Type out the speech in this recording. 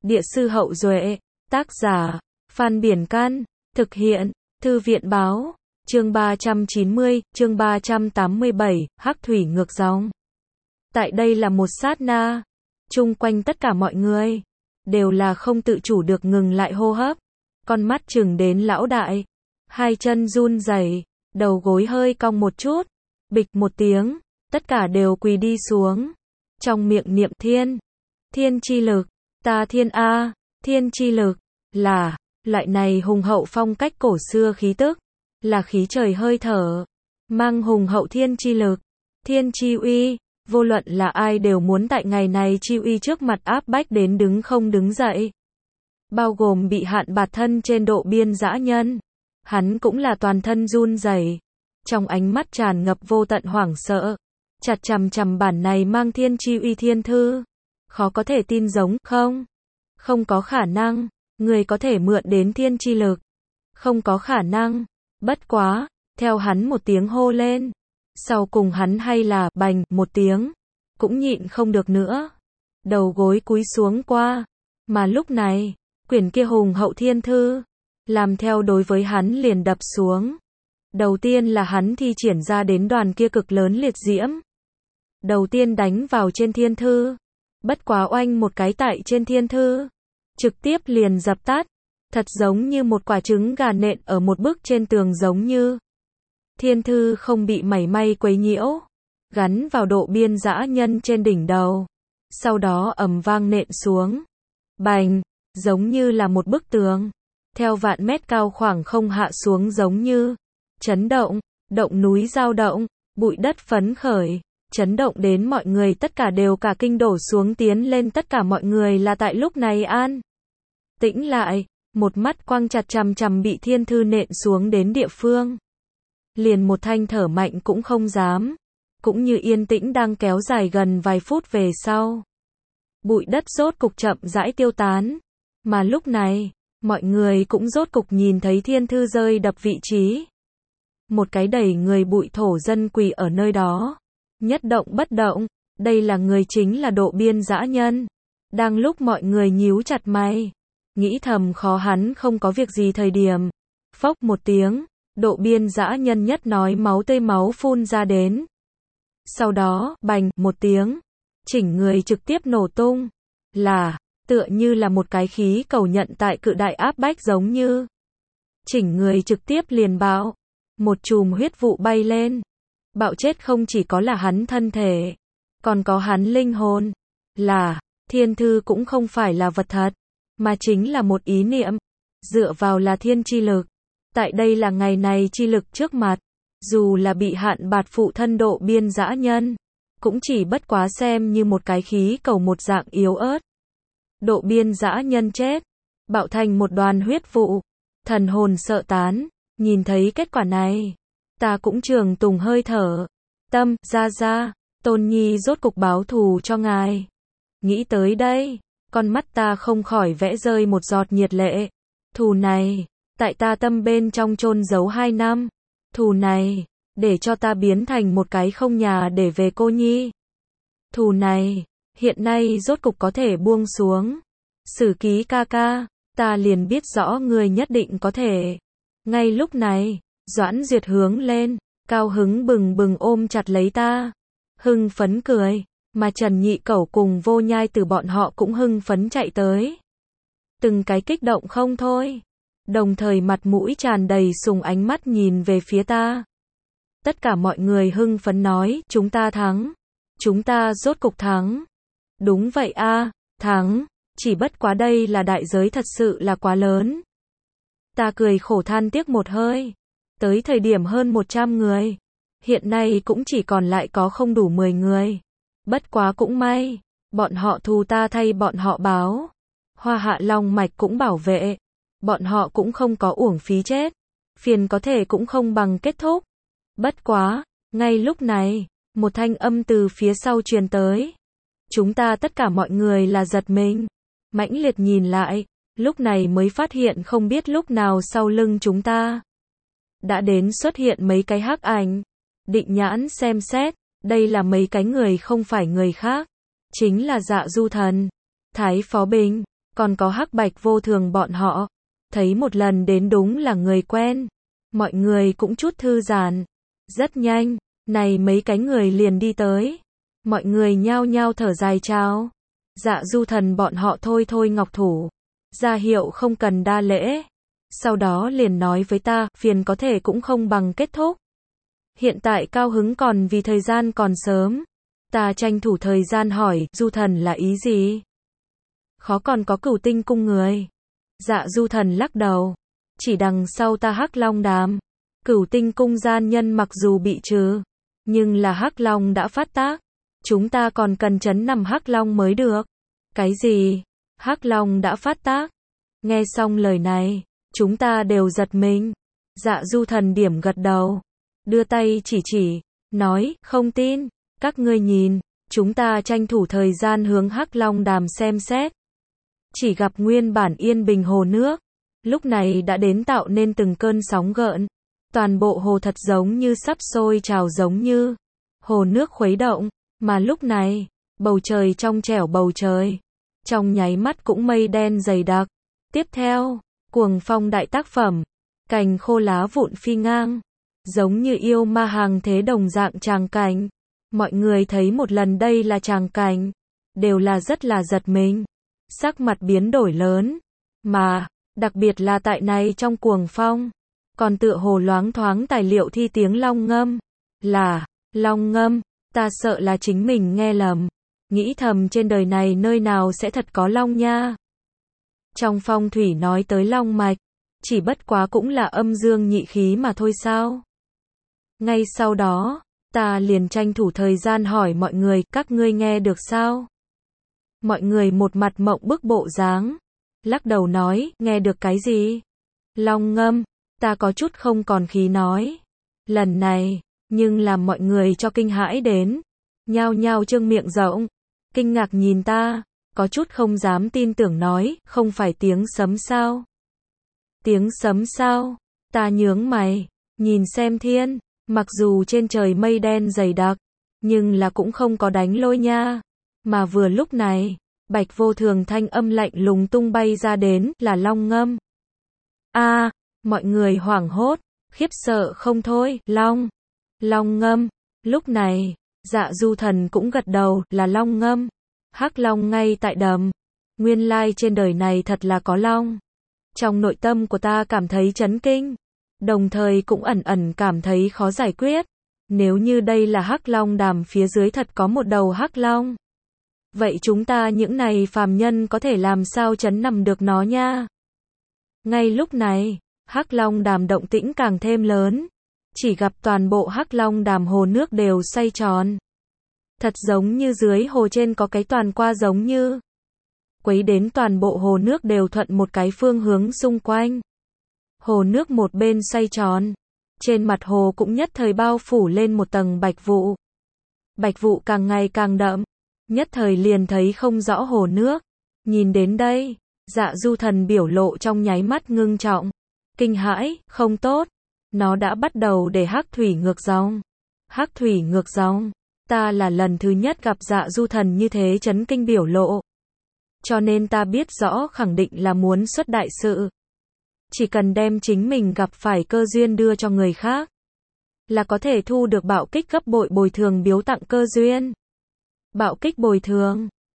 Địa sư Hậu Duệ, tác giả, Phan Biển Can, thực hiện, Thư viện Báo, chương 390, chương 387, Hắc thủy ngược dòng. Tại đây là một sát na, chung quanh tất cả mọi người, đều là không tự chủ được ngừng lại hô hấp, con mắt chừng đến lão đại, hai chân run rẩy, đầu gối hơi cong một chút, bịch một tiếng, tất cả đều quỳ đi xuống, trong miệng niệm thiên chi lực, ta thiên A, thiên chi lực, là, loại này hùng hậu phong cách cổ xưa khí tức, là khí trời hơi thở, mang hùng hậu thiên chi lực, thiên chi uy, vô luận là ai đều muốn tại ngày này chi uy trước mặt áp bách đến đứng không đứng dậy. Bao gồm bị hạn bạt thân trên độ biên dã nhân, hắn cũng là toàn thân run rẩy, trong ánh mắt tràn ngập vô tận hoảng sợ, chặt chằm chằm bản này mang thiên chi uy thiên thư. Khó có thể tin giống không? Không có khả năng, người có thể mượn đến thiên chi lực. Không có khả năng, bất quá, theo hắn một tiếng hô lên. Sau cùng hắn hay là bành một tiếng, cũng nhịn không được nữa. Đầu gối cúi xuống qua, mà lúc này, quyển kia hùng hậu thiên thư, làm theo đối với hắn liền đập xuống. Đầu tiên là hắn thi triển ra đến đoàn kia cực lớn liệt diễm. Đầu tiên đánh vào trên thiên thư. Bất quá oanh một cái tại trên thiên thư, trực tiếp liền dập tắt, thật giống như một quả trứng gà nện ở một bức trên tường giống như. Thiên thư không bị mảy may quấy nhiễu, gắn vào độ biên dã nhân trên đỉnh đầu, sau đó ầm vang nện xuống, bành, giống như là một bức tường, theo vạn mét cao khoảng không hạ xuống giống như, chấn động, động núi dao động, bụi đất phấn khởi. Chấn động đến mọi người tất cả đều cả kinh đổ xuống tiến lên tất cả mọi người là tại lúc này an. Tĩnh lại, một mắt quang chặt chằm chằm bị thiên thư nện xuống đến địa phương. Liền một thanh thở mạnh cũng không dám, cũng như yên tĩnh đang kéo dài gần vài phút về sau. Bụi đất rốt cục chậm rãi tiêu tán, mà lúc này, mọi người cũng rốt cục nhìn thấy thiên thư rơi đập vị trí. Một cái đầy người bụi thổ dân quỳ ở nơi đó. Nhất động bất động, đây là người chính là độ biên dã nhân. Đang lúc mọi người nhíu chặt mày, nghĩ thầm khó hắn không có việc gì thời điểm. Phốc một tiếng, độ biên dã nhân nhất nói máu tươi máu phun ra đến. Sau đó, bành một tiếng, chỉnh người trực tiếp nổ tung. Là, tựa như là một cái khí cầu nhận tại cự đại áp bách giống như. Chỉnh người trực tiếp liền bạo, một chùm huyết vụ bay lên. Bạo chết không chỉ có là hắn thân thể, còn có hắn linh hồn. Là, thiên thư cũng không phải là vật thật, mà chính là một ý niệm, dựa vào là thiên chi lực. Tại đây là ngày này chi lực trước mặt, dù là bị hạn bạt phụ thân độ biên dã nhân, cũng chỉ bất quá xem như một cái khí cầu một dạng yếu ớt. Độ biên dã nhân chết, bạo thành một đoàn huyết vụ, thần hồn sợ tán, nhìn thấy kết quả này. Ta cũng trường tùng hơi thở. Tâm, ra, Tôn Nhi rốt cục báo thù cho ngài. Nghĩ tới đây, con mắt ta không khỏi vẽ rơi một giọt nhiệt lệ. Thù này, tại ta tâm bên trong chôn giấu 2 năm. Thù này, để cho ta biến thành một cái không nhà để về cô nhi. Thù này, hiện nay rốt cục có thể buông xuống. Sử Ký ca ca, ta liền biết rõ người nhất định có thể. Ngay lúc này, Doãn Duyệt hướng lên, cao hứng bừng bừng ôm chặt lấy ta. Hưng phấn cười, mà Trần Nhị Cẩu cùng Vô Nhai Tử bọn họ cũng hưng phấn chạy tới. Từng cái kích động không thôi. Đồng thời mặt mũi tràn đầy sùng ánh mắt nhìn về phía ta. Tất cả mọi người hưng phấn nói, chúng ta thắng. Chúng ta rốt cục thắng. Đúng vậy a, thắng. Chỉ bất quá đây là đại giới thật sự là quá lớn. Ta cười khổ than tiếc một hơi. Tới thời điểm hơn 100 người. Hiện nay cũng chỉ còn lại có không đủ 10 người. Bất quá cũng may. Bọn họ thù ta thay bọn họ báo. Hoa Hạ Long Mạch cũng bảo vệ. Bọn họ cũng không có uổng phí chết. Phiền có thể cũng không bằng kết thúc. Bất quá, ngay lúc này, một thanh âm từ phía sau truyền tới. Chúng ta tất cả mọi người là giật mình. Mãnh liệt nhìn lại. Lúc này mới phát hiện không biết lúc nào sau lưng chúng ta đã đến xuất hiện mấy cái hắc ảnh. Định nhãn xem xét, đây là mấy cái người không phải người khác, chính là Dạ Du Thần, Thái Phó Bình, còn có Hắc Bạch Vô Thường bọn họ. Thấy một lần đến đúng là người quen. Mọi người cũng chút thư giãn. Rất nhanh, này mấy cái người liền đi tới. Mọi người nhao nhao thở dài chào. Dạ Du Thần bọn họ thôi thôi ngọc thủ. Ra hiệu không cần đa lễ. Sau đó liền nói với ta, phiền có thể cũng không bằng kết thúc. Hiện tại cao hứng còn vì thời gian còn sớm. Ta tranh thủ thời gian hỏi, Du Thần là ý gì? Khó còn có Cửu Tinh cung người. Dạ Du Thần lắc đầu. Chỉ đằng sau ta Hắc Long Đàm. Cửu Tinh cung gian nhân mặc dù bị trừ, nhưng là Hắc Long đã phát tác. Chúng ta còn cần trấn nằm Hắc Long mới được. Cái gì? Hắc Long đã phát tác? Nghe xong lời này, chúng ta đều giật mình. Dạ Du Thần điểm gật đầu. Đưa tay chỉ, nói, không tin. Các ngươi nhìn, chúng ta tranh thủ thời gian hướng Hắc Long Đàm xem xét. Chỉ gặp nguyên bản yên bình hồ nước. Lúc này đã đến tạo nên từng cơn sóng gợn. Toàn bộ hồ thật giống như sắp sôi trào giống như. Hồ nước khuấy động. Mà lúc này, bầu trời trong trẻo bầu trời. Trong nháy mắt cũng mây đen dày đặc. Tiếp theo, cuồng phong đại tác phẩm. Cành khô lá vụn phi ngang. Giống như yêu ma hàng thế đồng dạng tràng cảnh. Mọi người thấy một lần đây là tràng cảnh. Đều là rất là giật mình. Sắc mặt biến đổi lớn. Mà, đặc biệt là tại này trong cuồng phong. Còn tựa hồ loáng thoáng tài liệu thi tiếng long ngâm. Là, long ngâm. Ta sợ là chính mình nghe lầm. Nghĩ thầm trên đời này nơi nào sẽ thật có long nha. Trong phong thủy nói tới long mạch. Chỉ bất quá cũng là âm dương nhị khí mà thôi sao. Ngay sau đó, ta liền tranh thủ thời gian hỏi mọi người, các ngươi nghe được sao? Mọi người một mặt mộng bức bộ dáng. Lắc đầu nói, nghe được cái gì? Long ngâm. Ta có chút không còn khí nói. Lần này, nhưng làm mọi người cho kinh hãi đến. Nhao nhao trương miệng rộng. Kinh ngạc nhìn ta. Có chút không dám tin tưởng nói, không phải tiếng sấm sao? Tiếng sấm sao? Ta nhướng mày. Nhìn xem thiên. Mặc dù trên trời mây đen dày đặc. Nhưng là cũng không có đánh lôi nha. Mà vừa lúc này, Bạch Vô Thường thanh âm lạnh lùng tung bay ra đến, là long ngâm. A, mọi người hoảng hốt, khiếp sợ không thôi, long ngâm. Lúc này, Dạ Du Thần cũng gật đầu, là long ngâm. Hắc Long ngay tại đầm. Nguyên lai trên đời này thật là có long. Trong nội tâm của ta cảm thấy chấn kinh, đồng thời cũng ẩn ẩn cảm thấy khó giải quyết. Nếu như đây là Hắc Long Đàm phía dưới thật có một đầu Hắc Long. Vậy chúng ta những này phàm nhân có thể làm sao trấn nằm được nó nha? Ngay lúc này, Hắc Long Đàm động tĩnh càng thêm lớn. Chỉ gặp toàn bộ Hắc Long Đàm hồ nước đều xoay tròn. Thật giống như dưới hồ trên có cái toàn qua giống như. Quấy đến toàn bộ hồ nước đều thuận một cái phương hướng xung quanh. Hồ nước một bên xoay tròn. Trên mặt hồ cũng nhất thời bao phủ lên một tầng bạch vụ. Bạch vụ càng ngày càng đậm. Nhất thời liền thấy không rõ hồ nước. Nhìn đến đây, Dạ Du Thần biểu lộ trong nháy mắt ngưng trọng. Kinh hãi, không tốt. Nó đã bắt đầu để hắc thủy ngược dòng. Hắc thủy ngược dòng. Ta là lần thứ nhất gặp Dạ Du Thần như thế chấn kinh biểu lộ. Cho nên ta biết rõ khẳng định là muốn xuất đại sự. Chỉ cần đem chính mình gặp phải cơ duyên đưa cho người khác, là có thể thu được bạo kích gấp bội bồi thường biếu tặng cơ duyên. Bạo kích bồi thường.